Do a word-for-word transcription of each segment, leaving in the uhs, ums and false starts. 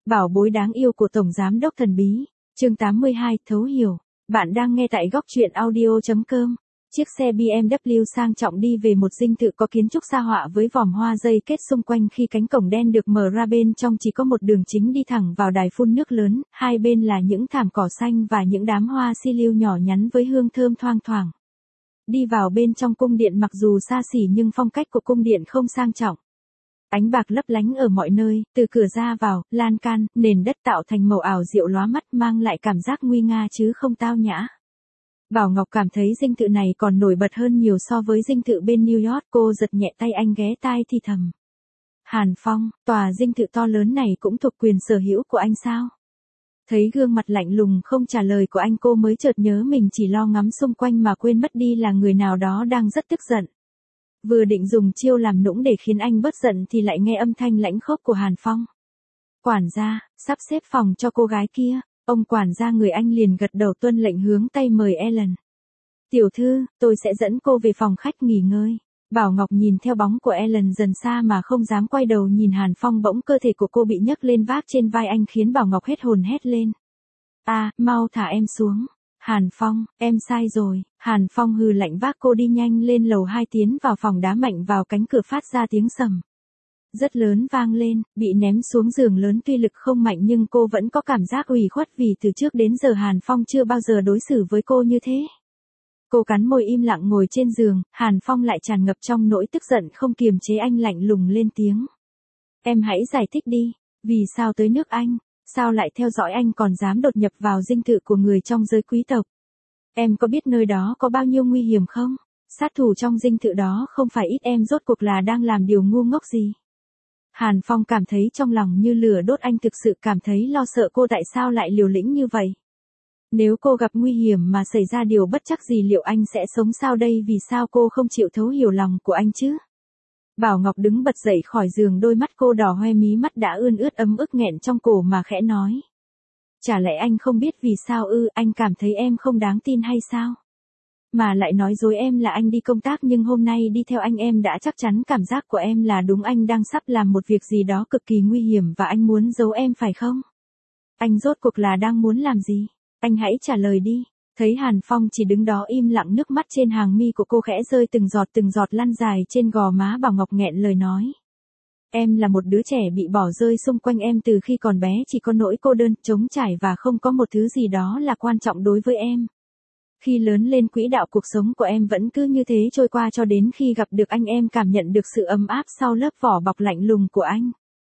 Bảo bối đáng yêu của Tổng Giám đốc thần bí. Chương tám mươi hai, thấu hiểu. Bạn đang nghe tại góc truyện audio chấm com. Chiếc xe bê em vê sang trọng đi về một dinh thự có kiến trúc sa họa với vòm hoa dây kết xung quanh. Khi cánh cổng đen được mở ra, bên trong chỉ có một đường chính đi thẳng vào đài phun nước lớn, hai bên là những thảm cỏ xanh và những đám hoa si lưu nhỏ nhắn với hương thơm thoang thoảng. Đi vào bên trong cung điện, mặc dù xa xỉ nhưng phong cách của cung điện không sang trọng. Ánh bạc lấp lánh ở mọi nơi, từ cửa ra vào, lan can, nền đất tạo thành màu ảo diệu lóa mắt, mang lại cảm giác nguy nga chứ không tao nhã. Bảo Ngọc cảm thấy dinh thự này còn nổi bật hơn nhiều so với dinh thự bên New York. Cô giật nhẹ tay anh, ghé tai thì thầm. Hàn Phong, tòa dinh thự to lớn này cũng thuộc quyền sở hữu của anh sao? Thấy gương mặt lạnh lùng không trả lời của anh, cô mới chợt nhớ mình chỉ lo ngắm xung quanh mà quên mất đi là người nào đó đang rất tức giận. Vừa định dùng chiêu làm nũng để khiến anh bớt giận thì lại nghe âm thanh lãnh khốc của Hàn Phong. Quản gia, sắp xếp phòng cho cô gái kia. Ông quản gia người Anh liền gật đầu tuân lệnh, hướng tay mời Ellen. Tiểu thư, tôi sẽ dẫn cô về phòng khách nghỉ ngơi. Bảo Ngọc nhìn theo bóng của Ellen dần xa mà không dám quay đầu nhìn Hàn Phong. Bỗng cơ thể của cô bị nhấc lên vác trên vai anh, khiến Bảo Ngọc hết hồn hét lên. À, mau thả em xuống. Hàn Phong, em sai rồi. Hàn Phong hừ lạnh vác cô đi nhanh lên lầu hai, tiến vào phòng, đá mạnh vào cánh cửa phát ra tiếng sầm rất lớn vang lên, bị ném xuống giường lớn. Tuy lực không mạnh nhưng cô vẫn có cảm giác ủy khuất vì từ trước đến giờ Hàn Phong chưa bao giờ đối xử với cô như thế. Cô cắn môi im lặng ngồi trên giường, Hàn Phong lại tràn ngập trong nỗi tức giận không kiềm chế. Anh lạnh lùng lên tiếng. Em hãy giải thích đi, vì sao tới nước Anh, sao lại theo dõi anh, còn dám đột nhập vào dinh thự của người trong giới quý tộc. Em có biết nơi đó có bao nhiêu nguy hiểm không? Sát thủ trong dinh thự đó không phải ít, em rốt cuộc là đang làm điều ngu ngốc gì? Hàn Phong cảm thấy trong lòng như lửa đốt, anh thực sự cảm thấy lo sợ cô tại sao lại liều lĩnh như vậy. Nếu cô gặp nguy hiểm mà xảy ra điều bất trắc gì, liệu anh sẽ sống sao đây? Vì sao cô không chịu thấu hiểu lòng của anh chứ? Bảo Ngọc đứng bật dậy khỏi giường, đôi mắt cô đỏ hoe, mí mắt đã ươn ướt, ấm ức nghẹn trong cổ mà khẽ nói. Chả lẽ anh không biết vì sao ư? Anh cảm thấy em không đáng tin hay sao? Mà lại nói dối em là anh đi công tác, nhưng hôm nay đi theo anh em đã chắc chắn cảm giác của em là đúng, anh đang sắp làm một việc gì đó cực kỳ nguy hiểm và anh muốn giấu em phải không? Anh rốt cuộc là đang muốn làm gì? Anh hãy trả lời đi. Thấy Hàn Phong chỉ đứng đó im lặng, nước mắt trên hàng mi của cô khẽ rơi từng giọt từng giọt lăn dài trên gò má. Bảo Ngọc nghẹn lời nói. Em là một đứa trẻ bị bỏ rơi, xung quanh em từ khi còn bé chỉ có nỗi cô đơn, trống trải và không có một thứ gì đó là quan trọng đối với em. Khi lớn lên, quỹ đạo cuộc sống của em vẫn cứ như thế trôi qua cho đến khi gặp được anh, em cảm nhận được sự ấm áp sau lớp vỏ bọc lạnh lùng của anh.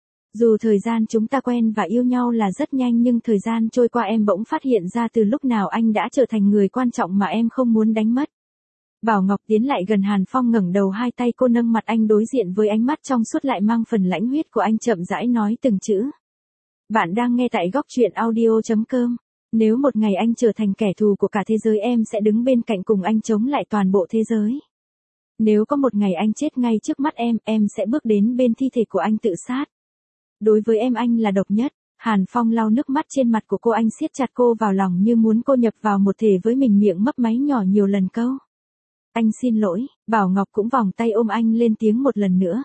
Dù thời gian chúng ta quen và yêu nhau là rất nhanh, nhưng thời gian trôi qua em bỗng phát hiện ra từ lúc nào anh đã trở thành người quan trọng mà em không muốn đánh mất. Bảo Ngọc tiến lại gần Hàn Phong, ngẩng đầu, hai tay cô nâng mặt anh, đối diện với ánh mắt trong suốt lại mang phần lãnh huyết của anh, chậm rãi nói từng chữ. Bạn đang nghe tại góc truyện audio chấm com. Nếu một ngày anh trở thành kẻ thù của cả thế giới, em sẽ đứng bên cạnh cùng anh chống lại toàn bộ thế giới. Nếu có một ngày anh chết ngay trước mắt em, em sẽ bước đến bên thi thể của anh tự sát. Đối với em, anh là độc nhất. Hàn Phong lau nước mắt trên mặt của cô, anh siết chặt cô vào lòng như muốn cô nhập vào một thể với mình, miệng mấp máy nhỏ nhiều lần câu. Anh xin lỗi. Bảo Ngọc cũng vòng tay ôm anh lên tiếng một lần nữa.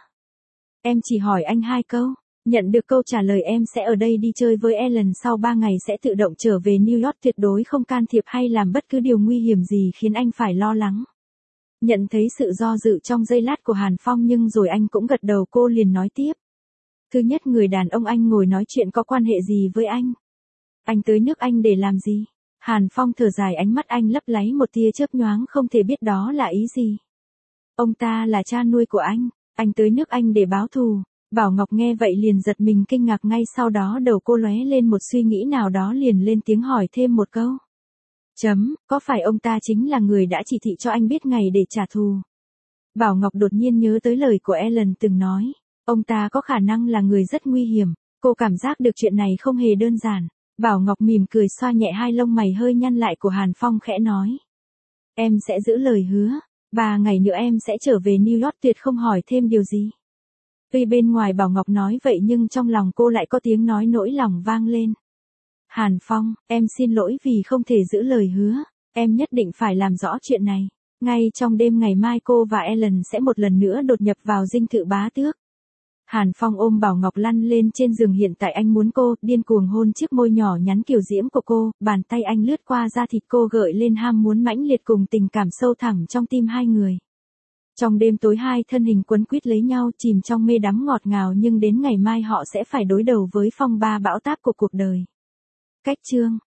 Em chỉ hỏi anh hai câu. Nhận được câu trả lời, em sẽ ở đây đi chơi với Ellen, sau ba ngày sẽ tự động trở về New York, tuyệt đối không can thiệp hay làm bất cứ điều nguy hiểm gì khiến anh phải lo lắng. Nhận thấy sự do dự trong giây lát của Hàn Phong nhưng rồi anh cũng gật đầu. Cô liền nói tiếp. Thứ nhất, người đàn ông anh ngồi nói chuyện có quan hệ gì với anh? Anh tới nước Anh để làm gì? Hàn Phong thở dài, ánh mắt anh lấp láy một tia chớp nhoáng, không thể biết đó là ý gì. Ông ta là cha nuôi của anh. Anh tới nước Anh để báo thù. Bảo Ngọc nghe vậy liền giật mình kinh ngạc, ngay sau đó đầu cô lóe lên một suy nghĩ nào đó, liền lên tiếng hỏi thêm một câu. Chấm, có phải ông ta chính là người đã chỉ thị cho anh biết ngày để trả thù? Bảo Ngọc đột nhiên nhớ tới lời của Ellen từng nói. Ông ta có khả năng là người rất nguy hiểm. Cô cảm giác được chuyện này không hề đơn giản. Bảo Ngọc mỉm cười, xoa nhẹ hai lông mày hơi nhăn lại của Hàn Phong, khẽ nói. Em sẽ giữ lời hứa. Ba ngày nữa em sẽ trở về New York, tuyệt không hỏi thêm điều gì. Tuy bên ngoài Bảo Ngọc nói vậy nhưng trong lòng cô lại có tiếng nói nỗi lòng vang lên. Hàn Phong, em xin lỗi vì không thể giữ lời hứa. Em nhất định phải làm rõ chuyện này. Ngay trong đêm ngày mai cô và Ellen sẽ một lần nữa đột nhập vào dinh thự bá tước. Hàn Phong ôm Bảo Ngọc lăn lên trên giường, hiện tại anh muốn cô, điên cuồng hôn chiếc môi nhỏ nhắn kiều diễm của cô, bàn tay anh lướt qua da thịt cô gợi lên ham muốn mãnh liệt cùng tình cảm sâu thẳm trong tim hai người. Trong đêm tối hai thân hình quấn quýt lấy nhau chìm trong mê đắm ngọt ngào, nhưng đến ngày mai họ sẽ phải đối đầu với phong ba bão táp của cuộc đời. Cách chương